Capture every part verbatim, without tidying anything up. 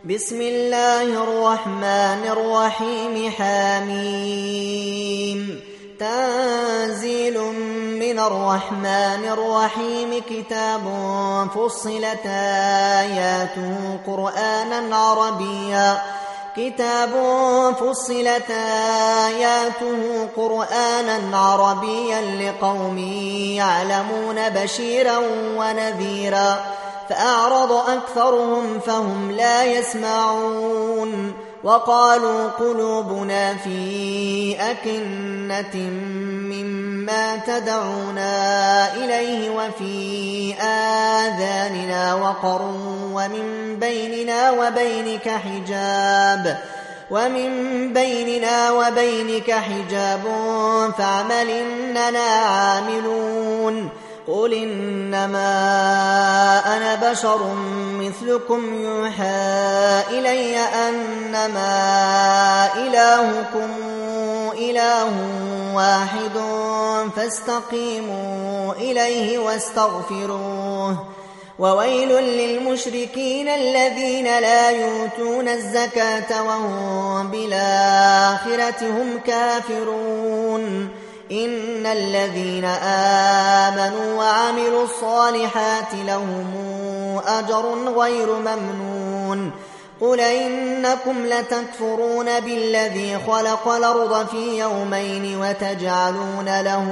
بسم الله الرحمن الرحيم حميم تنزيل من الرحمن الرحيم كتاب فصلت آياته قرآنا عربيا كتاب فصلت آياته قرآنا عربيا لقوم يعلمون بشيرا ونذيرا فأعرض أكثرهم فهم لا يسمعون وقالوا قلوبنا في أكنة مما تدعونا إليه وفي آذاننا وقر ومن بيننا وبينك حجاب ومن بيننا وبينك حجاب فاعمل إننا عاملون قل إنما أنا بشر مثلكم يوحى إلي أنما إلهكم إله واحد فاستقيموا إليه واستغفروه وويل للمشركين الذين لا يؤتون الزكاة وهم بالآخرة هم كافرون إن الذين آمنوا وعملوا الصالحات لهم أجر غير ممنون قل إنكم لتكفرون بالذي خلق الأرض في يومين وتجعلون له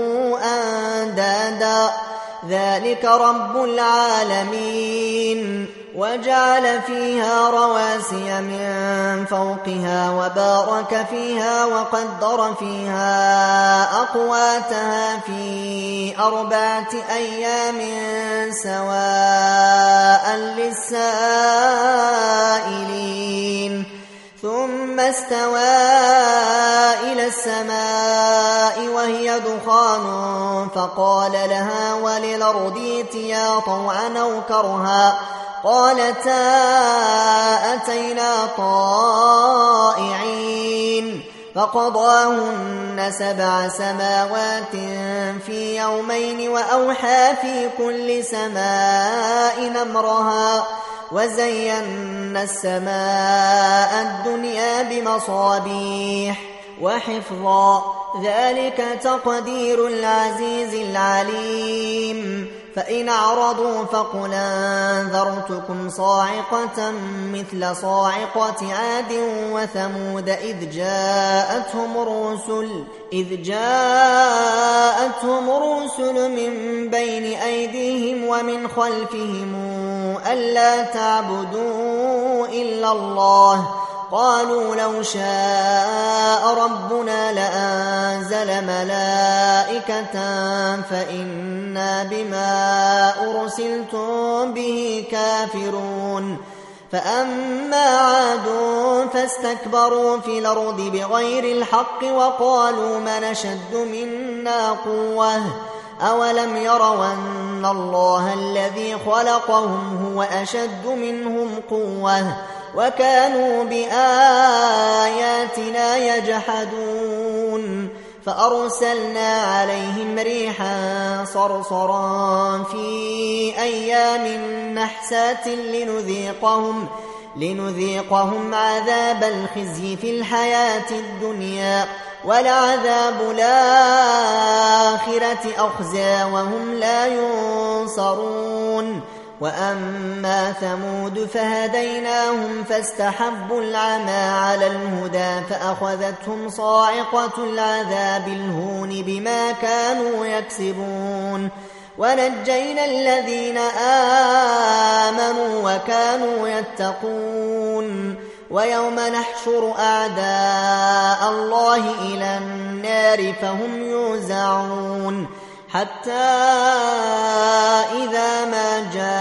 أندادا ذلك رب العالمين وجعل فيها رواسي من فوقها وبارك فيها وقدر فيها أقواتها في أربعة أيام سواء للسائلين ثم استوى إلى السماء وهي دخان فقال لها وللأرض ائتيا طوعا أو كرها قالتا أتينا طائعين فقضاهن سبع سماوات في يومين وأوحى في كل سماء أمرها وزينا السماء الدنيا بمصابيح وحفظا ذلك تقدير العزيز العليم فإن أعرضوا فقل أنذرتكم صاعقة مثل صاعقة عاد وثمود إذ جاءتهم الرسل إذ جاءتهم الرسل من بين أيديهم ومن خلفهم ألا تعبدوا إلا الله قالوا لو شاء ربنا لأنزل ملائكة فإنا بما أرسلتم به كافرون فأما عاد فاستكبروا في الأرض بغير الحق وقالوا من أشد منا قوة أولم يروا أن الله الذي خلقهم هو أشد منهم قوة وكانوا بآياتنا يجحدون فأرسلنا عليهم ريحا صرصرا في أيام نحسات لنذيقهم لنذيقهم عذاب الخزي في الحياة الدنيا ولعذاب الآخرة أخزى وهم لا ينصرون وأما ثمود فهديناهم فاستحبوا العمى على الهدى فأخذتهم صاعقة العذاب الهون بما كانوا يكسبون ونجينا الذين آمنوا وكانوا يتقون ويوم نحشر أعداء الله إلى النار فهم يوزعون حتى إذا ما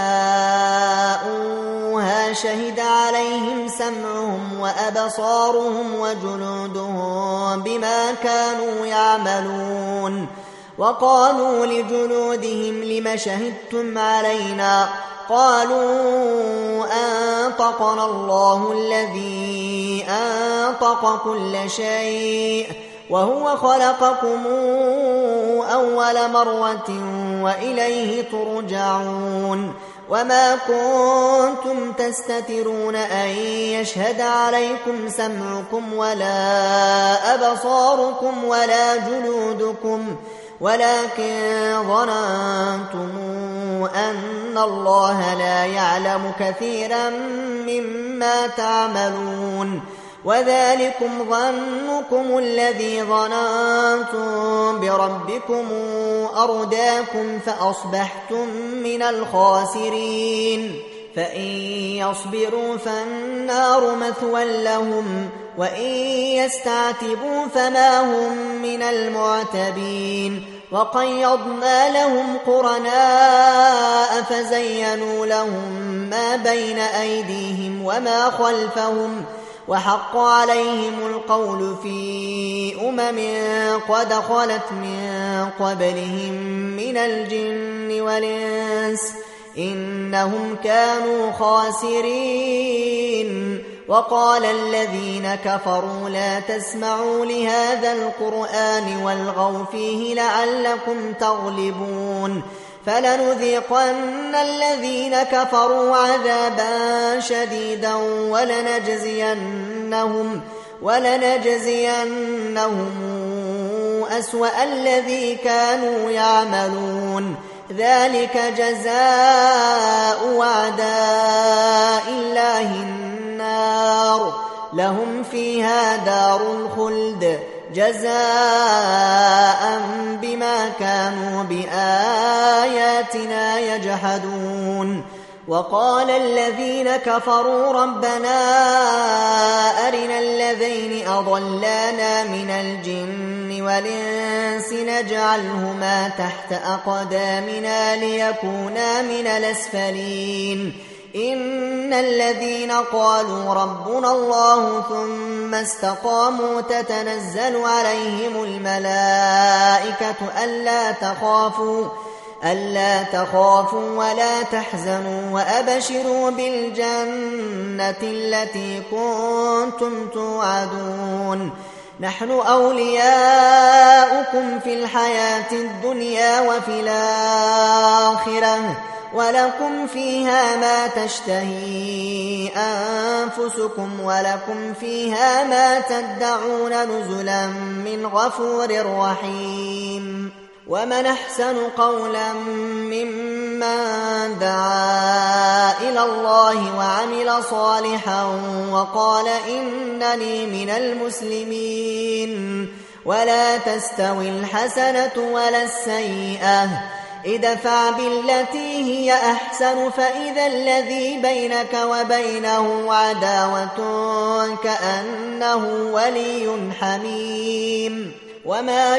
جاءوها شهد عليهم سمعهم وأبصارهم وجلودهم بما كانوا يعملون وقالوا لجلودهم لم شهدتم علينا قالوا أنطقنا الله الذي أنطق كل شيء وهو خلقكم أول مرة وإليه ترجعون وما كنتم تستترون أن يشهد عليكم سمعكم ولا أبصاركم ولا جلودكم ولكن ظننتم أن الله لا يعلم كثيرا مما تعملون وذلكم ظنكم الذي ظننتم بربكم أرداكم فأصبحتم من الخاسرين فإن يصبروا فالنار مثوى لهم وإن يستعتبوا فما هم من المعتبين وقيضنا لهم قرناء فزينوا لهم ما بين أيديهم وما خلفهم وحق عليهم القول في أمم قد خلت من قبلهم من الجن والإنس إنهم كانوا خاسرين وقال الذين كفروا لا تسمعوا لهذا القرآن والغوا فيه لعلكم تغلبون فلنذيقن الذين كفروا عذابا شديدا ولنجزينهم, ولنجزينهم أسوأ الذي كانوا يعملون ذلك جزاء أعداء الله النار لهم فيها دار الخلد جزاء بما كانوا بآياتنا يجحدون وقال الذين كفروا ربنا أرنا الذين أضلانا من الجن والإنس نجعلهما تحت أقدامنا ليكونا من الأسفلين إن الذين قالوا ربنا الله ثم استقاموا تتنزل عليهم الملائكة ألا تخافوا ألا تخافوا ولا تحزنوا وأبشروا بالجنة التي كنتم توعدون نحن أولياؤكم في الحياة الدنيا وفي الآخرة ولكم فيها ما تشتهي أنفسكم ولكم فيها ما تدعون نزلا من غفور رحيم ومن أحسن قولا ممن دعا إلى الله وعمل صالحا وقال إنني من المسلمين ولا تستوي الحسنة ولا السيئة ادفع بالتي هي أحسن فإذا الذي بينك وبينه عداوة كأنه ولي حميم وما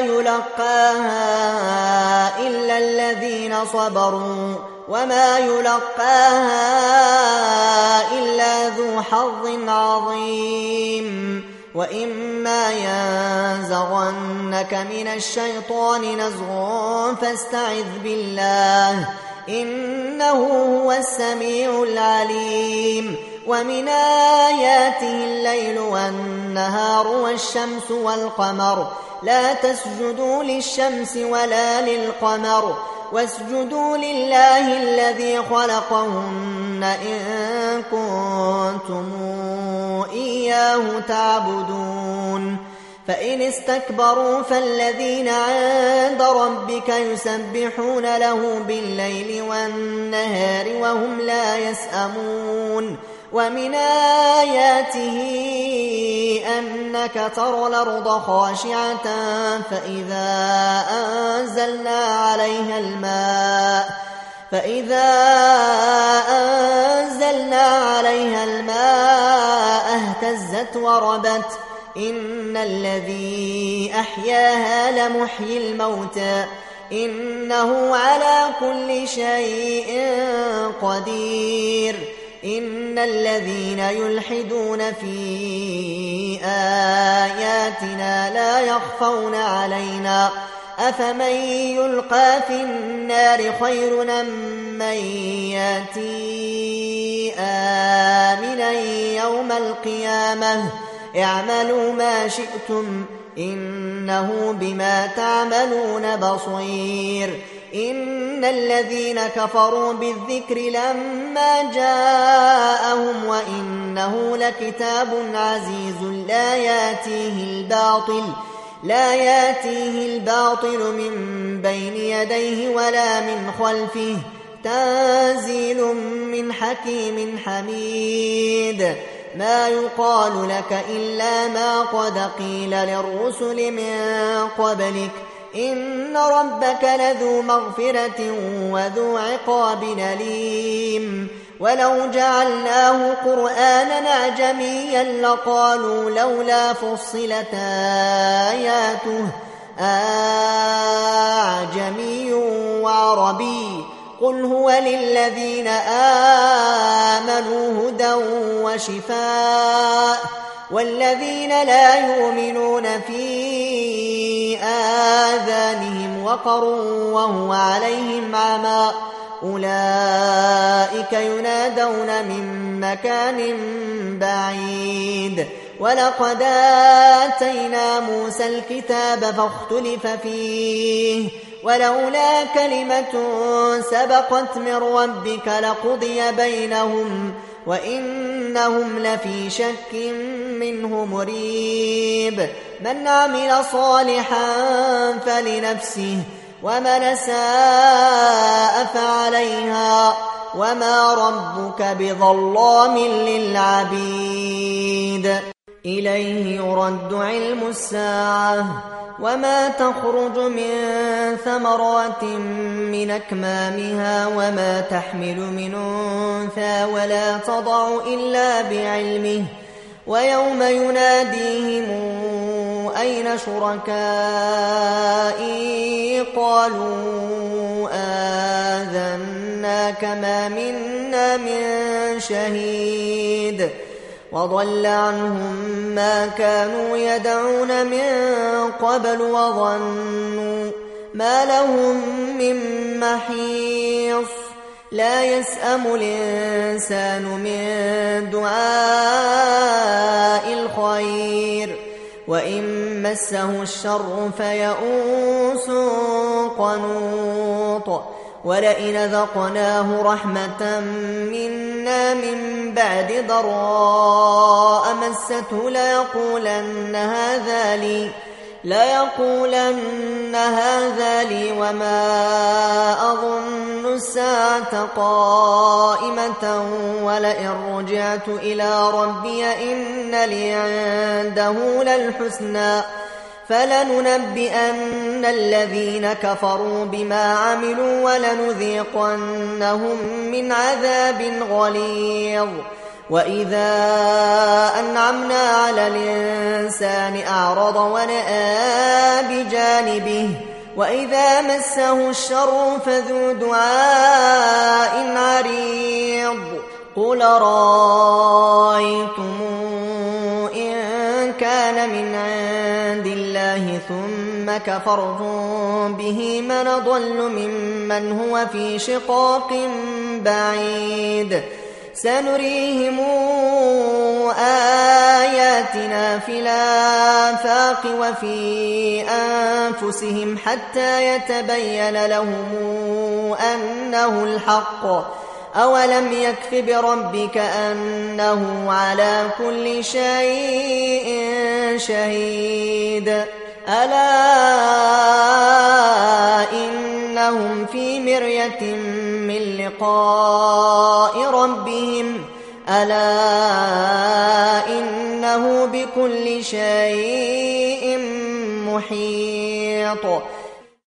يلقاها إلا الذين صبروا وما يلقاها إلا ذو حظ عظيم وإما ينزغنك من الشيطان نزغ فاستعذ بالله إنه هو السميع العليم ومن آياته الليل والنهار والشمس والقمر لا تسجدوا للشمس ولا للقمر واسجدوا لله الذي خلقهن إن كنتم إياه تعبدون فإن استكبروا فالذين عند ربك يسبحون له بالليل والنهار وهم لا يسأمون ومن آياته أنك ترى الأرض خاشعة فإذا أنزلنا عليها الماء فإذا أنزلنا عليها الماء اهتزت وربت إن الذي أحياها لمحيي الموتى إنه على كل شيء قدير إن الذين يلحدون في آياتنا لا يخفون علينا أفمن يلقى في النار خير من ياتي آمنا يوم القيامة اعملوا ما شئتم إنه بما تعملون بصير إن الذين كفروا بالذكر لما جاءهم وإنه لكتاب عزيز لا ياتيه الباطل لا ياتيه الباطل من بين يديه ولا من خلفه تنزيل من حكيم حميد ما يقال لك إلا ما قد قيل للرسل من قبلك إن ربك لذو مغفرة وذو عقاب أليم ولو جعلناه قرآنا أعجميا لقالوا لولا فصلت آياته أعجمي وعربي قل هو للذين آمنوا هدى وشفاء والذين لا يؤمنون في آذانهم وقر وهو عليهم عمى أولئك ينادون من مكان بعيد ولقد آتينا موسى الكتاب فاختلف فيه ولولا كلمة سبقت من ربك لقضي بينهم وإنهم لفي شك منه مريب من عمل صالحا فلنفسه ومن أساء فعليها وما ربك بظلام للعبيد إليه يرد علم الساعة وما تخرج من ثمرات من أكمامها وما تحمل من أنثى ولا تضع إلا بعلمه ويوم يناديهم أين شركائي قالوا آذناك ما منا من شهيد وضل عنهم ما كانوا يدعون من قبل وظنوا ما لهم من محيص لا يسأم الإنسان من دعاء الخير وإن مسه الشر فيئوس قنوط ولئن ذقناه رحمة منا من بعد ضراء مسته ليقولن هذا لي ليقولن هذا لي وما أظن الساعة قائمة ولئن رجعت إلى ربي إن لي عنده للحسنى فلننبئن الذين كفروا بما عملوا ولنذيقنهم من عذاب غليظ وإذا أنعمنا على الإنسان أعرض ونأى بجانبه وإذا مسه الشر فذو دعاء عريض قل رأيتم إن كان من عند الله ثم كفرتم به من ضل ممن هو في شقاق بعيد سنريهم آياتنا في الآفاق وفي أنفسهم حتى يتبين لهم أنه الحق أولم يكف بربك أنه على كل شيء شهيد ألا إنهم في مرية من لقاء ربهم ألا إنه بكل شيء محيط